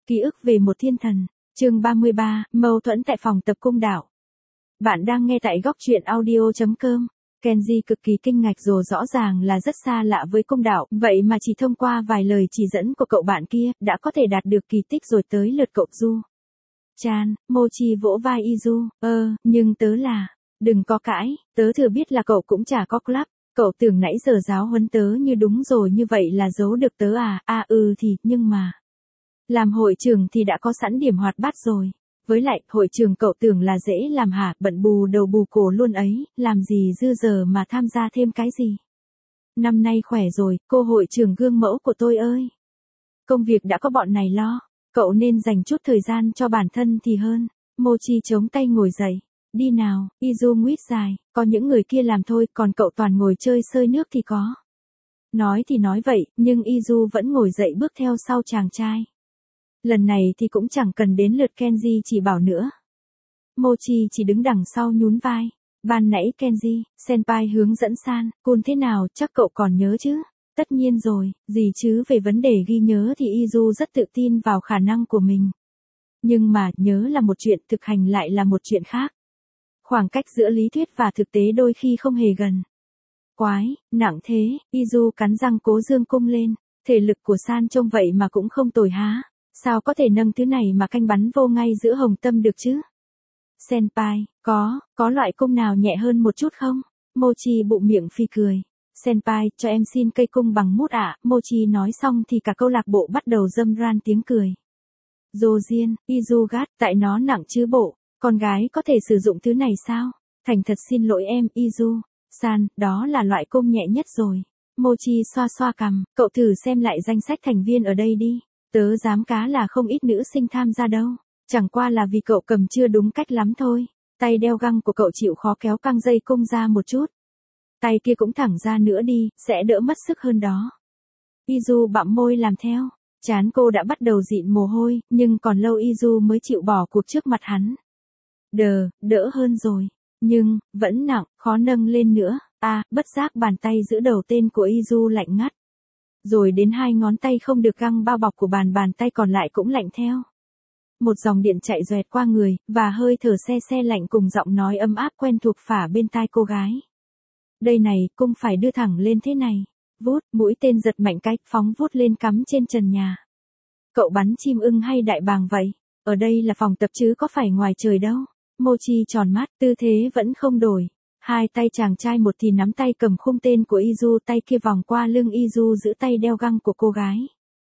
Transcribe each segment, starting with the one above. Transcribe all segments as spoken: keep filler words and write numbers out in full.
Ký ức về một thiên thần, chương ba mươi ba, mâu thuẫn tại phòng tập cung đạo. Bạn đang nghe tại góc truyện audio chấm com. Kenji cực kỳ kinh ngạc rồi, rõ ràng là rất xa lạ với cung đạo, vậy mà chỉ thông qua vài lời chỉ dẫn của cậu bạn kia, đã có thể đạt được kỳ tích rồi. Tới lượt cậu Du Chan, Mochi vỗ vai Izu, ơ, nhưng tớ là, đừng có cãi, tớ thừa biết là cậu cũng chả có club, cậu tưởng nãy giờ giáo huấn tớ như đúng rồi như vậy là giấu được tớ à, à ừ thì, nhưng mà, làm hội trưởng thì đã có sẵn điểm hoạt bát rồi. Với lại, hội trưởng cậu tưởng là dễ làm hả, bận bù đầu bù cổ luôn ấy, làm gì dư giờ mà tham gia thêm cái gì. Năm nay khỏe rồi, cô hội trưởng gương mẫu của tôi ơi. Công việc đã có bọn này lo, cậu nên dành chút thời gian cho bản thân thì hơn. Mochi chống tay ngồi dậy. Đi nào, Izu nguyết dài, có những người kia làm thôi, còn cậu toàn ngồi chơi sơi nước thì có. Nói thì nói vậy, nhưng Izu vẫn ngồi dậy bước theo sau chàng trai. Lần này thì cũng chẳng cần đến lượt Kenji chỉ bảo nữa. Mochi chỉ đứng đằng sau nhún vai. Ban nãy Kenji, senpai hướng dẫn san, cun thế nào, chắc cậu còn nhớ chứ? Tất nhiên rồi, gì chứ, về vấn đề ghi nhớ thì Izu rất tự tin vào khả năng của mình. Nhưng mà, nhớ là một chuyện, thực hành lại là một chuyện khác. Khoảng cách giữa lý thuyết và thực tế đôi khi không hề gần. Quái, nặng thế, Izu cắn răng cố dương cung lên. Thể lực của san trông vậy mà cũng không tồi há. Sao có thể nâng thứ này mà canh bắn vô ngay giữa hồng tâm được chứ? Senpai, có, có loại cung nào nhẹ hơn một chút không? Mochi bụng miệng phi cười. Senpai, cho em xin cây cung bằng mút ạ. Mochi nói xong thì cả câu lạc bộ bắt đầu râm ran tiếng cười. Dojin, Izugat, tại nó nặng chứ bộ, con gái có thể sử dụng thứ này sao? Thành thật xin lỗi em, Izu. San, đó là loại cung nhẹ nhất rồi. Mochi xoa xoa cằm, cậu thử xem lại danh sách thành viên ở đây đi. Tớ dám cá là không ít nữ sinh tham gia đâu. Chẳng qua là vì cậu cầm chưa đúng cách lắm thôi. Tay đeo găng của cậu chịu khó kéo căng dây cung ra một chút. Tay kia cũng thẳng ra nữa đi, sẽ đỡ mất sức hơn đó. Izu bặm môi làm theo. Trán cô đã bắt đầu dịn mồ hôi, nhưng còn lâu Izu mới chịu bỏ cuộc trước mặt hắn. Đờ, đỡ hơn rồi. Nhưng, vẫn nặng, khó nâng lên nữa. À, bất giác bàn tay giữ đầu tên của Izu lạnh ngắt. Rồi đến hai ngón tay không được găng bao bọc của bàn bàn tay còn lại cũng lạnh theo. Một dòng điện chạy doẹt qua người, và hơi thở se se lạnh cùng giọng nói ấm áp quen thuộc phả bên tai cô gái. Đây này, cung phải đưa thẳng lên thế này. Vút, mũi tên giật mạnh cái, phóng vút lên cắm trên trần nhà. Cậu bắn chim ưng hay đại bàng vậy? Ở đây là phòng tập chứ có phải ngoài trời đâu. Mochi tròn mắt, tư thế vẫn không đổi. Hai tay chàng trai một thì nắm tay cầm khung tên của Izu, tay kia vòng qua lưng Izu giữ tay đeo găng của cô gái.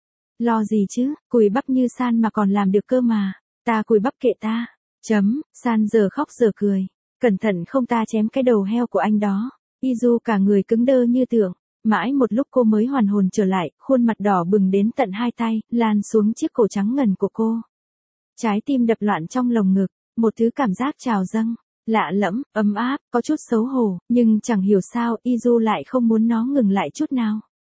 Lo gì chứ, cùi bắp như san mà còn làm được cơ mà. Ta cùi bắp kệ ta. Chấm, san giờ khóc giờ cười. Cẩn thận không ta chém cái đầu heo của anh đó. Izu cả người cứng đơ như tượng. Mãi một lúc cô mới hoàn hồn trở lại, khuôn mặt đỏ bừng đến tận hai tay, lan xuống chiếc cổ trắng ngần của cô. Trái tim đập loạn trong lồng ngực, một thứ cảm giác trào dâng. Lạ lẫm, ấm áp, có chút xấu hổ, nhưng chẳng hiểu sao Izu lại không muốn nó ngừng lại chút nào.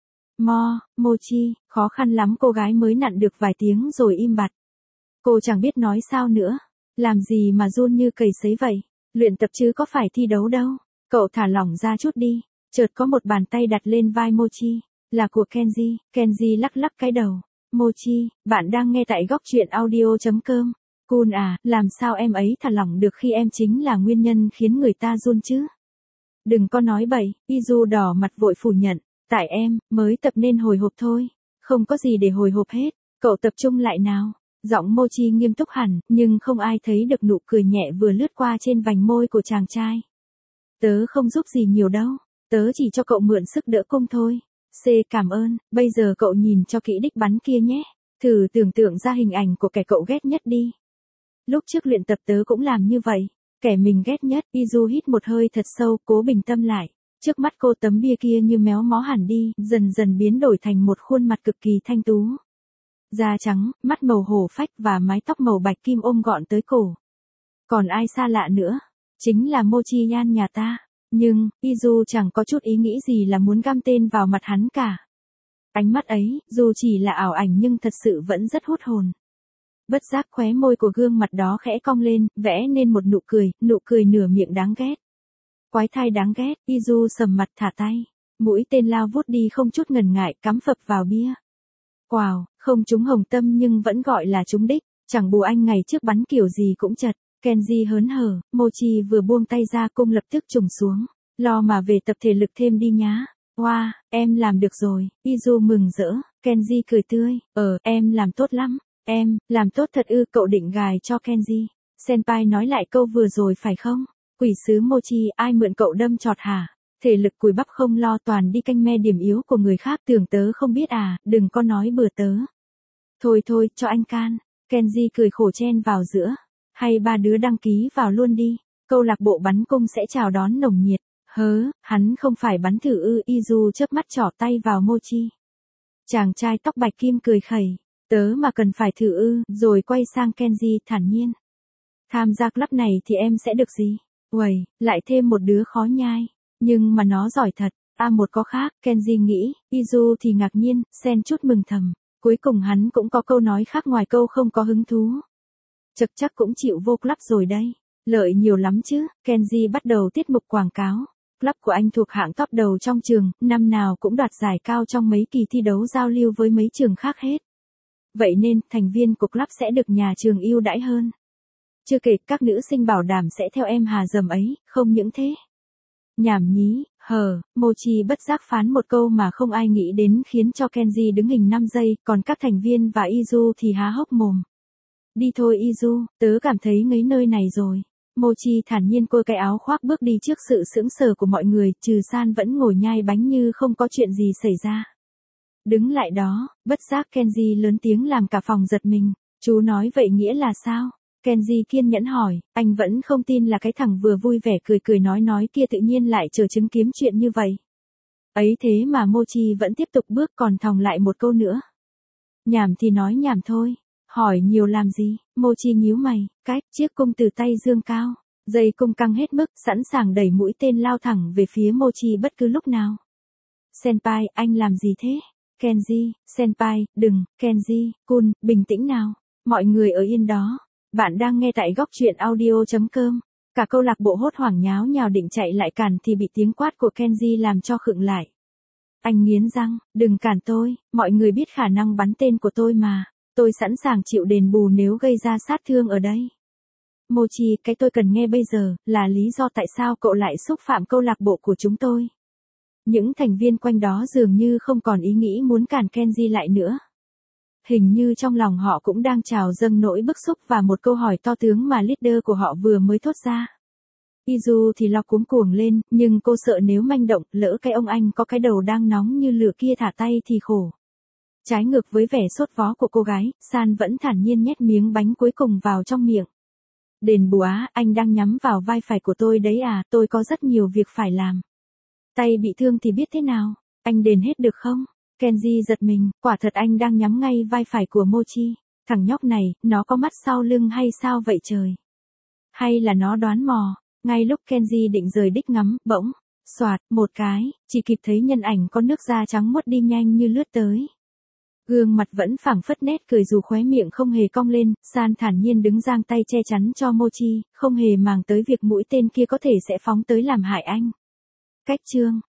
Mo, Mochi, khó khăn lắm cô gái mới nặn được vài tiếng rồi im bặt. Cô chẳng biết nói sao nữa. Làm gì mà run như cầy sấy vậy? Luyện tập chứ có phải thi đấu đâu. Cậu thả lỏng ra chút đi. Chợt có một bàn tay đặt lên vai Mochi. Là của Kenji. Kenji lắc lắc cái đầu. Mochi, bạn đang nghe tại góc truyện audio chấm com. Cun à, làm sao em ấy thả lỏng được khi em chính là nguyên nhân khiến người ta run chứ? Đừng có nói bậy, Izu đỏ mặt vội phủ nhận. Tại em, mới tập nên hồi hộp thôi. Không có gì để hồi hộp hết. Cậu tập trung lại nào. Giọng Mochi nghiêm túc hẳn, nhưng không ai thấy được nụ cười nhẹ vừa lướt qua trên vành môi của chàng trai. Tớ không giúp gì nhiều đâu. Tớ chỉ cho cậu mượn sức đỡ cung thôi. C cảm ơn, bây giờ cậu nhìn cho kỹ đích bắn kia nhé. Thử tưởng tượng ra hình ảnh của kẻ cậu ghét nhất đi. Lúc trước luyện tập tớ cũng làm như vậy. Kẻ mình ghét nhất, Izu hít một hơi thật sâu, cố bình tâm lại. Trước mắt cô tấm bia kia như méo mó hẳn đi, dần dần biến đổi thành một khuôn mặt cực kỳ thanh tú. Da trắng, mắt màu hổ phách và mái tóc màu bạch kim ôm gọn tới cổ. Còn ai xa lạ nữa? Chính là Mochi Yan nhà ta. Nhưng, Izu chẳng có chút ý nghĩ gì là muốn găm tên vào mặt hắn cả. Ánh mắt ấy, dù chỉ là ảo ảnh nhưng thật sự vẫn rất hút hồn. Bất giác khóe môi của gương mặt đó khẽ cong lên, vẽ nên một nụ cười, nụ cười nửa miệng đáng ghét. Quái thai đáng ghét, Izu sầm mặt thả tay. Mũi tên lao vút đi không chút ngần ngại, cắm phập vào bia. Wow, không trúng hồng tâm nhưng vẫn gọi là trúng đích, chẳng bù anh ngày trước bắn kiểu gì cũng chật. Kenji hớn hở, Mochi vừa buông tay ra cung lập tức trùng xuống. Lo mà về tập thể lực thêm đi nhá. Wow, em làm được rồi, Izu mừng rỡ, Kenji cười tươi, ờ, em làm tốt lắm, em, làm tốt thật ư, cậu định gài cho Kenji. Senpai nói lại câu vừa rồi phải không? Quỷ sứ Mochi, ai mượn cậu đâm chọt hả? Thể lực cùi bắp không lo toàn đi canh me điểm yếu của người khác, tưởng tớ không biết à, đừng có nói bừa tớ. Thôi thôi, cho anh can, Kenji cười khổ chen vào giữa. Hay ba đứa đăng ký vào luôn đi, câu lạc bộ bắn cung sẽ chào đón nồng nhiệt. Hớ, hắn không phải bắn thử ư, Izu chớp mắt trỏ tay vào Mochi. Chàng trai tóc bạch kim cười khẩy, tớ mà cần phải thử ư, rồi quay sang Kenji thản nhiên. Tham gia club này thì em sẽ được gì? Uầy, lại thêm một đứa khó nhai, nhưng mà nó giỏi thật, a một có khác, Kenji nghĩ, Izu thì ngạc nhiên, xen chút mừng thầm, cuối cùng hắn cũng có câu nói khác ngoài câu không có hứng thú. Chật chắc cũng chịu vô club rồi đây, lợi nhiều lắm chứ, Kenji bắt đầu tiết mục quảng cáo. Club của anh thuộc hạng top đầu trong trường, năm nào cũng đoạt giải cao trong mấy kỳ thi đấu giao lưu với mấy trường khác hết. Vậy nên, thành viên của club sẽ được nhà trường ưu đãi hơn. Chưa kể, các nữ sinh bảo đảm sẽ theo em hà dầm ấy, không những thế. Nhảm nhí, hờ, Mochi bất giác phán một câu mà không ai nghĩ đến khiến cho Kenji đứng hình năm giây, còn các thành viên và Izu thì há hốc mồm. Đi thôi Izu, tớ cảm thấy ngấy nơi này rồi. Mochi thản nhiên côi cái áo khoác bước đi trước sự sững sờ của mọi người, trừ San vẫn ngồi nhai bánh như không có chuyện gì xảy ra. Đứng lại đó, bất giác Kenji lớn tiếng làm cả phòng giật mình. Chú nói vậy nghĩa là sao? Kenji kiên nhẫn hỏi, anh vẫn không tin là cái thằng vừa vui vẻ cười cười nói nói kia tự nhiên lại chờ chứng kiếm chuyện như vậy. Ấy thế mà Mochi vẫn tiếp tục bước còn thòng lại một câu nữa. Nhảm thì nói nhảm thôi. Hỏi nhiều làm gì, Mochi nhíu mày, cách chiếc cung từ tay dương cao, dây cung căng hết mức, sẵn sàng đẩy mũi tên lao thẳng về phía Mochi bất cứ lúc nào. Senpai, anh làm gì thế? Kenji, Senpai, đừng, Kenji, Kun, bình tĩnh nào, mọi người ở yên đó. Bạn đang nghe tại góc truyện audio chấm com. Cả câu lạc bộ hốt hoảng nháo nhào định chạy lại cản thì bị tiếng quát của Kenji làm cho khựng lại. Anh nghiến răng, đừng cản tôi, mọi người biết khả năng bắn tên của tôi mà. Tôi sẵn sàng chịu đền bù nếu gây ra sát thương ở đây. Mochi, cái tôi cần nghe bây giờ, là lý do tại sao cậu lại xúc phạm câu lạc bộ của chúng tôi. Những thành viên quanh đó dường như không còn ý nghĩ muốn cản Kenji lại nữa. Hình như trong lòng họ cũng đang trào dâng nỗi bức xúc và một câu hỏi to tướng mà leader của họ vừa mới thốt ra. Izu thì lo cuống cuồng lên, nhưng cô sợ nếu manh động, lỡ cái ông anh có cái đầu đang nóng như lửa kia thả tay thì khổ. Trái ngược với vẻ sốt vó của cô gái, San vẫn thản nhiên nhét miếng bánh cuối cùng vào trong miệng. Đền bù á, anh đang nhắm vào vai phải của tôi đấy à, tôi có rất nhiều việc phải làm. Tay bị thương thì biết thế nào, anh đền hết được không? Kenji giật mình, quả thật anh đang nhắm ngay vai phải của Mochi. Thằng nhóc này, nó có mắt sau lưng hay sao vậy trời? Hay là nó đoán mò? Ngay lúc Kenji định rời đích ngắm, bỗng, xoạt, một cái, chỉ kịp thấy nhân ảnh con nước da trắng muốt đi nhanh như lướt tới. Gương mặt vẫn phảng phất nét cười dù khóe miệng không hề cong lên, San thản nhiên đứng giang tay che chắn cho Mochi, không hề màng tới việc mũi tên kia có thể sẽ phóng tới làm hại anh. Cách chương